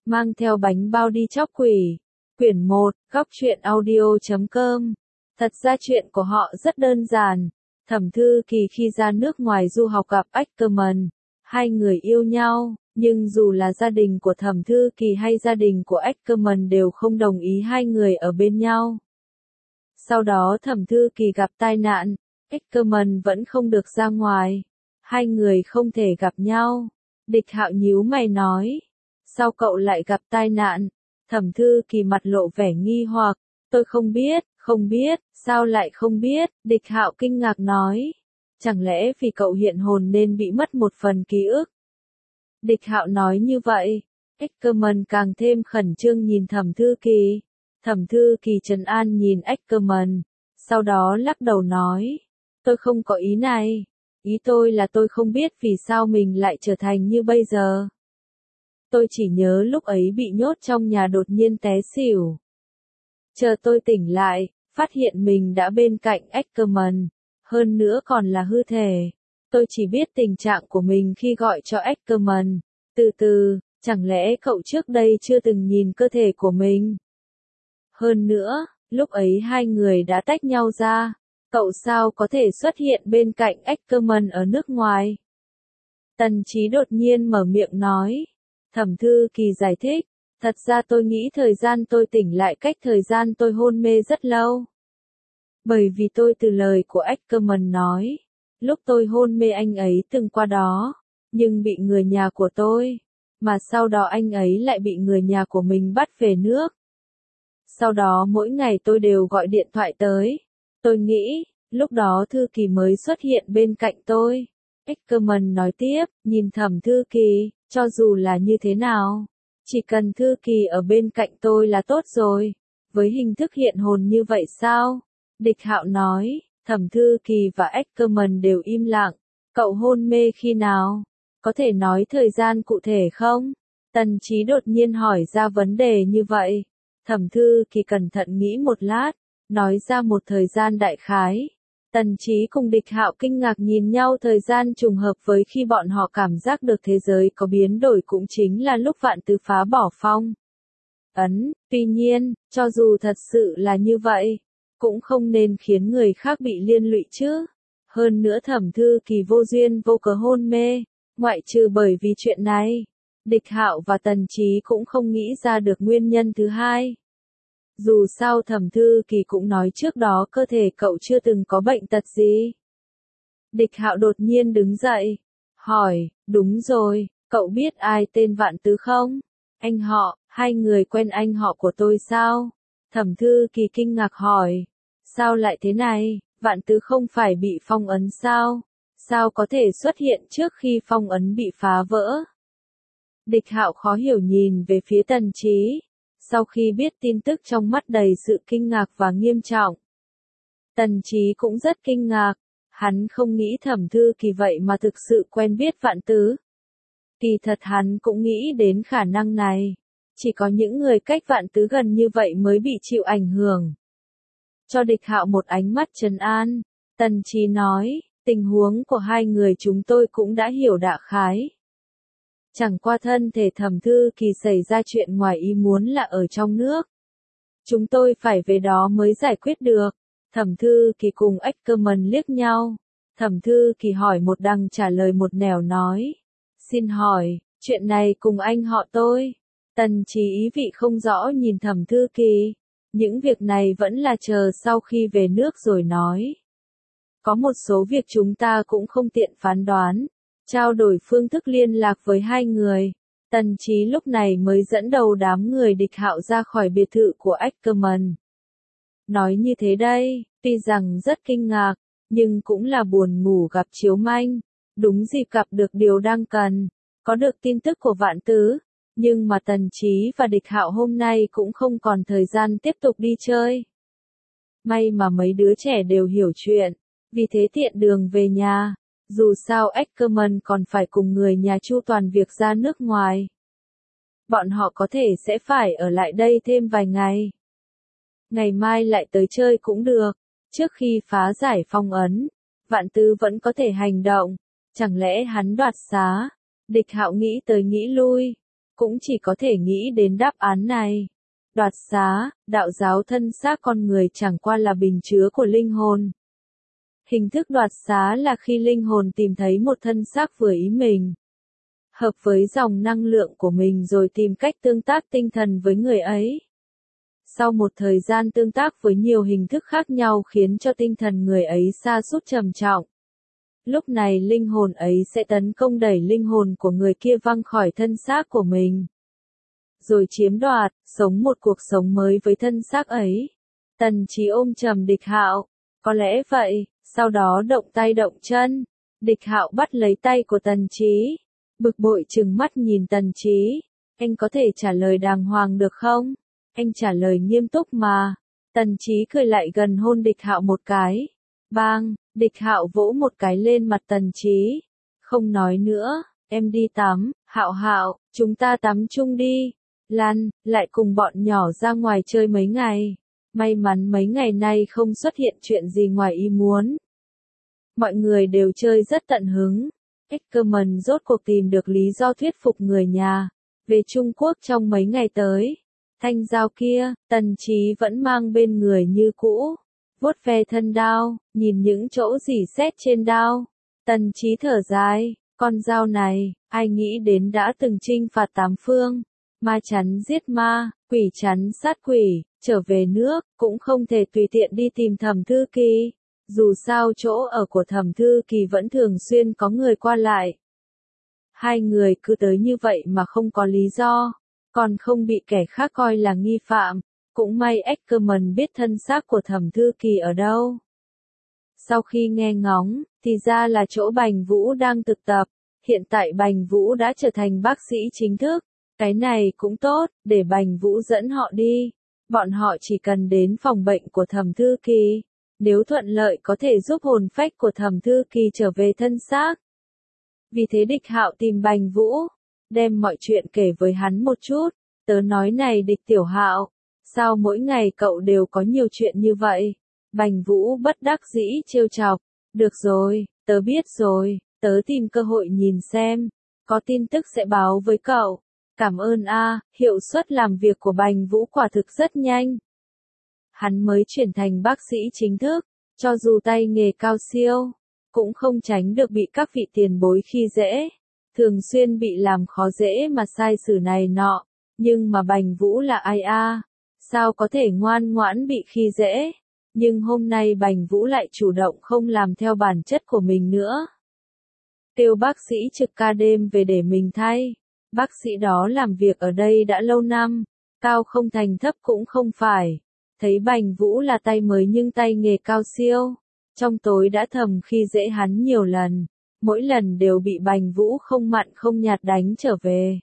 mang theo bánh bao đi chóc quỷ. Quyển 1, góc truyện audio.com. Thật ra chuyện của họ rất đơn giản. Thẩm Thư Kỳ khi ra nước ngoài du học gặp Ackerman, hai người yêu nhau, nhưng dù là gia đình của Thẩm Thư Kỳ hay gia đình của Ackerman đều không đồng ý hai người ở bên nhau. Sau đó Thẩm Thư Kỳ gặp tai nạn, Ackerman vẫn không được ra ngoài, hai người không thể gặp nhau. Địch Hạo nhíu mày nói, sao cậu lại gặp tai nạn? Thẩm Thư Kỳ mặt lộ vẻ nghi hoặc, tôi không biết, sao lại không biết? Địch Hạo kinh ngạc nói, chẳng lẽ vì cậu hiện hồn nên bị mất một phần ký ức? Địch Hạo nói như vậy, Ackerman càng thêm khẩn trương nhìn Thẩm Thư Kỳ. Thẩm Thư Kỳ trấn an nhìn Ackerman, sau đó lắc đầu nói, tôi không có ý này, ý tôi là tôi không biết vì sao mình lại trở thành như bây giờ. Tôi chỉ nhớ lúc ấy bị nhốt trong nhà đột nhiên té xỉu. Chờ tôi tỉnh lại, phát hiện mình đã bên cạnh Ackerman, hơn nữa còn là hư thể. Tôi chỉ biết tình trạng của mình khi gọi cho Ackerman. Từ từ, chẳng lẽ cậu trước đây chưa từng nhìn cơ thể của mình? Hơn nữa, lúc ấy hai người đã tách nhau ra, cậu sao có thể xuất hiện bên cạnh Ackerman ở nước ngoài? Tần Chí đột nhiên mở miệng nói. Thẩm Thư Kỳ giải thích, thật ra tôi nghĩ thời gian tôi tỉnh lại cách thời gian tôi hôn mê rất lâu. Bởi vì tôi từ lời của Ackerman nói, lúc tôi hôn mê anh ấy từng qua đó, nhưng bị người nhà của tôi, mà sau đó anh ấy lại bị người nhà của mình bắt về nước. Sau đó mỗi ngày tôi đều gọi điện thoại tới. Tôi nghĩ, lúc đó Thư Kỳ mới xuất hiện bên cạnh tôi. Ackerman nói tiếp, nhìn Thẩm Thư Kỳ, cho dù là như thế nào, chỉ cần Thư Kỳ ở bên cạnh tôi là tốt rồi. Với hình thức hiện hồn như vậy sao? Địch Hạo nói, Thẩm Thư Kỳ và Ackerman đều im lặng. Cậu hôn mê khi nào? Có thể nói thời gian cụ thể không? Tần Chí đột nhiên hỏi ra vấn đề như vậy. Thẩm Thư Kỳ cẩn thận nghĩ một lát, nói ra một thời gian đại khái. Tần Chí cùng Địch Hạo kinh ngạc nhìn nhau, thời gian trùng hợp với khi bọn họ cảm giác được thế giới có biến đổi cũng chính là lúc Vạn Tứ phá bỏ phong ấn. Tuy nhiên, cho dù thật sự là như vậy, cũng không nên khiến người khác bị liên lụy chứ. Hơn nữa Thẩm Thư Kỳ vô duyên vô cớ hôn mê, ngoại trừ bởi vì chuyện này, Địch Hạo và Tần Chí cũng không nghĩ ra được nguyên nhân thứ hai. Dù sao Thẩm Thư Kỳ cũng nói trước đó cơ thể cậu chưa từng có bệnh tật gì. Địch Hạo đột nhiên đứng dậy, hỏi, đúng rồi, cậu biết ai tên Vạn Tứ không? Anh họ, hai người quen anh họ của tôi sao? Thẩm Thư Kỳ kinh ngạc hỏi, sao lại thế này, Vạn Tứ không phải bị phong ấn sao? Sao có thể xuất hiện trước khi phong ấn bị phá vỡ? Địch Hạo khó hiểu nhìn về phía Tần Chí. Sau khi biết tin tức trong mắt đầy sự kinh ngạc và nghiêm trọng. Tần Chí cũng rất kinh ngạc, hắn không nghĩ Thẩm Thư Kỳ vậy mà thực sự quen biết Vạn Tứ. Kỳ thật hắn cũng nghĩ đến khả năng này, chỉ có những người cách Vạn Tứ gần như vậy mới bị chịu ảnh hưởng. Cho Địch Hạo một ánh mắt trấn an, Tần Chí nói, tình huống của hai người chúng tôi cũng đã hiểu đại khái. Chẳng qua thân thể Thẩm Thư Kỳ xảy ra chuyện ngoài ý muốn là ở trong nước. Chúng tôi phải về đó mới giải quyết được. Thẩm Thư Kỳ cùng Ackerman liếc nhau. Thẩm Thư Kỳ hỏi một đằng trả lời một nẻo nói. Xin hỏi, chuyện này cùng anh họ tôi. Tần Chí ý vị không rõ nhìn Thẩm Thư Kỳ. Những việc này vẫn là chờ sau khi về nước rồi nói. Có một số việc chúng ta cũng không tiện phán đoán. Trao đổi phương thức liên lạc với hai người. Tần Chí lúc này mới dẫn đầu đám người Địch Hạo ra khỏi biệt thự của Ackerman. Nói như thế đây, tuy rằng rất kinh ngạc, nhưng cũng là buồn ngủ gặp chiếu manh. Đúng dịp gặp được điều đang cần, có được tin tức của Vạn Tứ. Nhưng mà Tần Chí và Địch Hạo hôm nay cũng không còn thời gian tiếp tục đi chơi. May mà mấy đứa trẻ đều hiểu chuyện, vì thế tiện đường về nhà. Dù sao Ackerman còn phải cùng người nhà chu toàn việc ra nước ngoài. Bọn họ có thể sẽ phải ở lại đây thêm vài ngày. Ngày mai lại tới chơi cũng được. Trước khi phá giải phong ấn, Vạn Tứ vẫn có thể hành động. Chẳng lẽ hắn đoạt xá? Địch Hạo nghĩ tới nghĩ lui. cũng chỉ có thể nghĩ đến đáp án này. Đoạt xá, đạo giáo thân xác con người chẳng qua là bình chứa của linh hồn. Hình thức đoạt xá là khi linh hồn tìm thấy một thân xác vừa ý mình, hợp với dòng năng lượng của mình rồi tìm cách tương tác tinh thần với người ấy. Sau một thời gian tương tác với nhiều hình thức khác nhau khiến cho tinh thần người ấy sa sút trầm trọng. Lúc này linh hồn ấy sẽ tấn công đẩy linh hồn của người kia văng khỏi thân xác của mình, rồi chiếm đoạt, sống một cuộc sống mới với thân xác ấy. Tần Chí ôm chầm Địch Hạo, có lẽ vậy, sau đó động tay động chân. Địch Hạo bắt lấy tay của Tần Chí, bực bội trừng mắt nhìn Tần Chí, anh có thể trả lời đàng hoàng được không? Anh trả lời nghiêm túc mà. Tần Chí cười lại gần hôn Địch Hạo một cái. Bang, Địch Hạo vỗ một cái lên mặt Tần Chí. Không nói nữa, em đi tắm, Hạo Hạo, chúng ta tắm chung đi. Lan, lại cùng bọn nhỏ ra ngoài chơi mấy ngày. May mắn mấy ngày nay không xuất hiện chuyện gì ngoài ý muốn. Mọi người đều chơi rất tận hứng. Ackerman rốt cuộc tìm được lý do thuyết phục người nhà về Trung Quốc trong mấy ngày tới. Thanh dao kia, Tần Chí vẫn mang bên người như cũ. Vuốt ve thân đao, nhìn những chỗ rỉ sét trên đao. Tần Chí thở dài, con dao này, ai nghĩ đến đã từng chinh phạt tám phương. Ma chắn giết ma, quỷ chắn sát quỷ, trở về nước, cũng không thể tùy tiện đi tìm Thẩm Thư Kỳ. Dù sao chỗ ở của Thẩm Thư Kỳ vẫn thường xuyên có người qua lại. Hai người cứ tới như vậy mà không có lý do, còn không bị kẻ khác coi là nghi phạm. Cũng may Ackerman biết thân xác của Thẩm Thư Kỳ ở đâu. Sau khi nghe ngóng, thì ra là chỗ Bành Vũ đang thực tập. Hiện tại Bành Vũ đã trở thành bác sĩ chính thức. Cái này cũng tốt, để Bành Vũ dẫn họ đi. Bọn họ chỉ cần đến phòng bệnh của Thẩm Thư Kỳ. Nếu thuận lợi có thể giúp hồn phách của Thẩm Thư Kỳ trở về thân xác. Vì thế Địch Hạo tìm Bành Vũ, đem mọi chuyện kể với hắn một chút. Tớ nói này Địch Tiểu Hạo, sao mỗi ngày cậu đều có nhiều chuyện như vậy? Bành Vũ bất đắc dĩ trêu chọc. Được rồi, tớ biết rồi, tớ tìm cơ hội nhìn xem. Có tin tức sẽ báo với cậu. Cảm ơn a, hiệu suất làm việc của Bành Vũ quả thực rất nhanh. Hắn mới chuyển thành bác sĩ chính thức, cho dù tay nghề cao siêu, cũng không tránh được bị các vị tiền bối khi dễ. Thường xuyên bị làm khó dễ mà sai xử này nọ, nhưng mà Bành Vũ là ai a? Sao có thể ngoan ngoãn bị khi dễ? Nhưng hôm nay Bành Vũ lại chủ động không làm theo bản chất của mình nữa. Kêu bác sĩ trực ca đêm về để mình thay. Bác sĩ đó làm việc ở đây đã lâu năm, cao không thành thấp cũng không phải. Thấy Bành Vũ là tay mới nhưng tay nghề cao siêu. Trong tối đã thầm khi dễ hắn nhiều lần. Mỗi lần đều bị Bành Vũ không mặn không nhạt đánh trở về.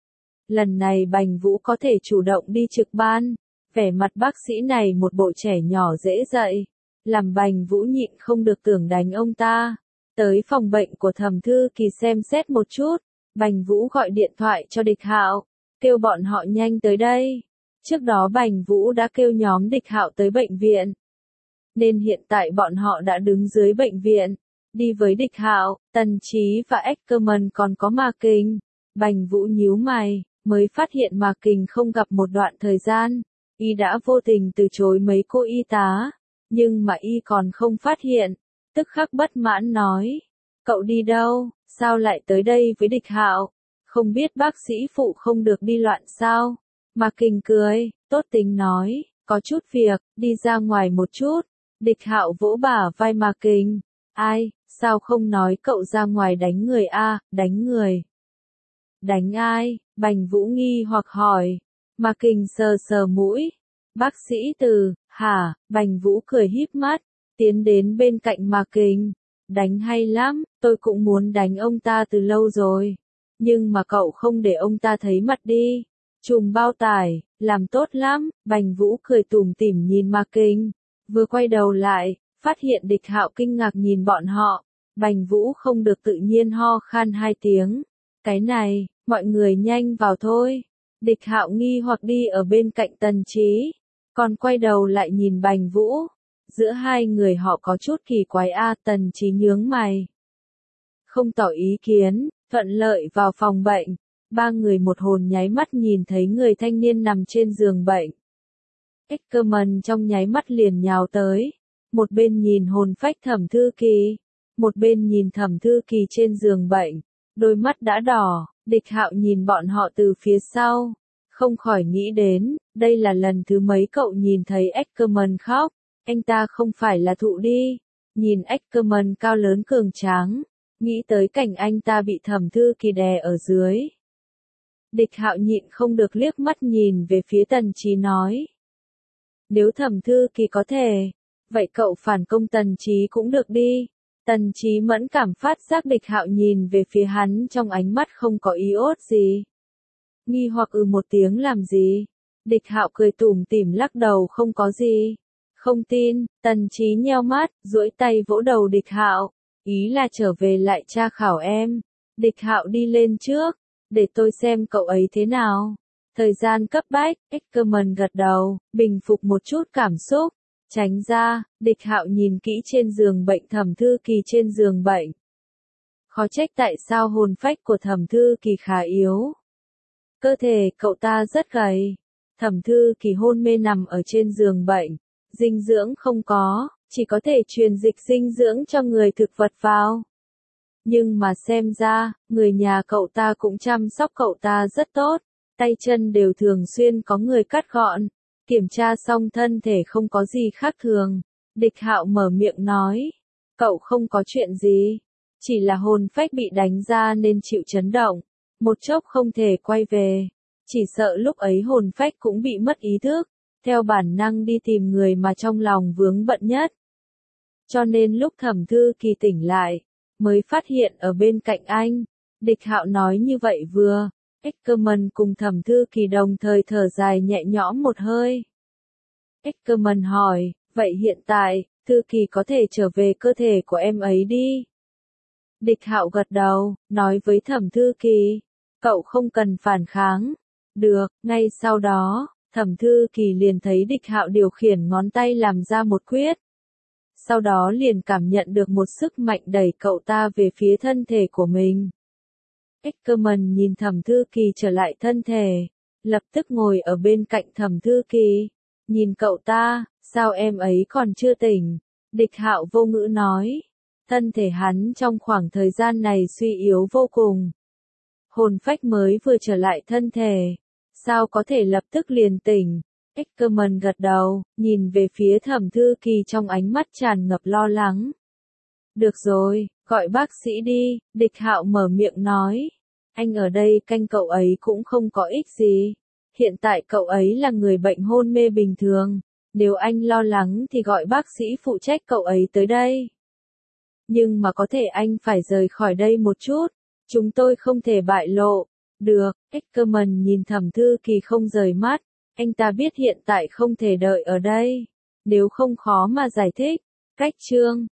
Lần này Bành Vũ có thể chủ động đi trực ban. Vẻ mặt bác sĩ này một bộ trẻ nhỏ dễ dạy. Làm Bành Vũ nhịn không được tưởng đánh ông ta. Tới phòng bệnh của Thẩm Thư Kỳ xem xét một chút. Bành Vũ gọi điện thoại cho Địch Hạo, kêu bọn họ nhanh tới đây. Trước đó Bành Vũ đã kêu nhóm Địch Hạo tới bệnh viện. Nên hiện tại bọn họ đã đứng dưới bệnh viện. Đi với Địch Hạo, Tần Chí và Ackerman còn có Ma Kình. Bành Vũ nhíu mày, mới phát hiện Ma Kình không gặp một đoạn thời gian. Y đã vô tình từ chối mấy cô y tá. Nhưng mà Y còn không phát hiện. Tức khắc bất mãn nói. Cậu đi đâu? Sao lại tới đây với Địch Hạo? Không biết bác sĩ phụ không được đi loạn sao? Ma Kình cười, tốt tính nói, có chút việc, đi ra ngoài một chút. Địch Hạo vỗ bả vai Ma Kình. Ai, sao không nói cậu ra ngoài đánh người a? Đánh người. Đánh ai? Bành Vũ nghi hoặc hỏi. Ma Kình sờ sờ mũi. Bác sĩ Từ, hả? Bành Vũ cười híp mắt, tiến đến bên cạnh Ma Kình. Đánh hay lắm, tôi cũng muốn đánh ông ta từ lâu rồi. Nhưng mà cậu không để ông ta thấy mặt đi. Trùm bao tải, làm tốt lắm. Bành Vũ cười tủm tỉm nhìn Ma Kình. Vừa quay đầu lại, phát hiện Địch Hạo kinh ngạc nhìn bọn họ. Bành Vũ không được tự nhiên ho khan 2 tiếng. Cái này, mọi người nhanh vào thôi. Địch Hạo nghi hoặc đi ở bên cạnh Tần Chí. Còn quay đầu lại nhìn Bành Vũ. Giữa hai người họ có chút kỳ quái a. Tần Chí nhướng mày. Không tỏ ý kiến, thuận lợi vào phòng bệnh. Ba người một hồn nháy mắt nhìn thấy người thanh niên nằm trên giường bệnh. Ackerman trong nháy mắt liền nhào tới, một bên nhìn hồn phách Thẩm Thư Kỳ, một bên nhìn Thẩm Thư Kỳ trên giường bệnh, đôi mắt đã đỏ. Địch Hạo nhìn bọn họ từ phía sau, không khỏi nghĩ đến, đây là lần thứ mấy cậu nhìn thấy Ackerman khóc, anh ta không phải là thụ đi. Nhìn Ackerman cao lớn cường tráng, nghĩ tới cảnh anh ta bị Thẩm Thư Kỳ đè ở dưới. Địch Hạo nhịn không được liếc mắt nhìn về phía Tần Chí nói. Nếu Thẩm Thư Kỳ có thể, vậy cậu phản công Tần Chí cũng được đi. Tần Chí mẫn cảm phát giác Địch Hạo nhìn về phía hắn trong ánh mắt không có iốt gì. Nghi hoặc một tiếng làm gì? Địch Hạo cười tủm tỉm lắc đầu không có gì. Không tin, Tần Chí nheo mắt, duỗi tay vỗ đầu Địch Hạo, ý là trở về lại tra khảo em. Địch Hạo đi lên trước, để tôi xem cậu ấy thế nào. Thời gian cấp bách, Ackerman gật đầu, bình phục một chút cảm xúc. Tránh ra, Địch Hạo nhìn kỹ trên giường bệnh Thẩm Thư Kỳ trên giường bệnh. Khó trách tại sao hồn phách của Thẩm Thư Kỳ khá yếu. Cơ thể cậu ta rất gầy. Thẩm Thư Kỳ hôn mê nằm ở trên giường bệnh, dinh dưỡng không có, chỉ có thể truyền dịch dinh dưỡng cho người thực vật vào. Nhưng mà xem ra, người nhà cậu ta cũng chăm sóc cậu ta rất tốt, tay chân đều thường xuyên có người cắt gọn. Kiểm tra xong thân thể không có gì khác thường, Địch Hạo mở miệng nói, cậu không có chuyện gì, chỉ là hồn phách bị đánh ra nên chịu chấn động, một chốc không thể quay về, chỉ sợ lúc ấy hồn phách cũng bị mất ý thức, theo bản năng đi tìm người mà trong lòng vướng bận nhất. Cho nên lúc Thẩm Thư Kỳ tỉnh lại, mới phát hiện ở bên cạnh anh, Địch Hạo nói như vậy vừa. Ackerman cùng Thẩm Thư Kỳ đồng thời thở dài nhẹ nhõm một hơi. Ackerman hỏi, vậy hiện tại, Thư Kỳ có thể trở về cơ thể của em ấy đi. Địch Hạo gật đầu, nói với Thẩm Thư Kỳ, cậu không cần phản kháng. Được, ngay sau đó, Thẩm Thư Kỳ liền thấy Địch Hạo điều khiển ngón tay làm ra một quyết. Sau đó liền cảm nhận được một sức mạnh đẩy cậu ta về phía thân thể của mình. Ackerman nhìn Thẩm Thư Kỳ trở lại thân thể, lập tức ngồi ở bên cạnh Thẩm Thư Kỳ, nhìn cậu ta, sao em ấy còn chưa tỉnh? Địch Hạo vô ngữ nói, thân thể hắn trong khoảng thời gian này suy yếu vô cùng. Hồn phách mới vừa trở lại thân thể, sao có thể lập tức liền tỉnh? Ackerman gật đầu, nhìn về phía Thẩm Thư Kỳ trong ánh mắt tràn ngập lo lắng. Được rồi, gọi bác sĩ đi, Địch Hạo mở miệng nói. Anh ở đây canh cậu ấy cũng không có ích gì. Hiện tại cậu ấy là người bệnh hôn mê bình thường. Nếu anh lo lắng thì gọi bác sĩ phụ trách cậu ấy tới đây. Nhưng mà có thể anh phải rời khỏi đây một chút. Chúng tôi không thể bại lộ. Được, Ackerman nhìn Thẩm Thư Kỳ không rời mắt. Anh ta biết hiện tại không thể đợi ở đây. Nếu không khó mà giải thích. Cách chương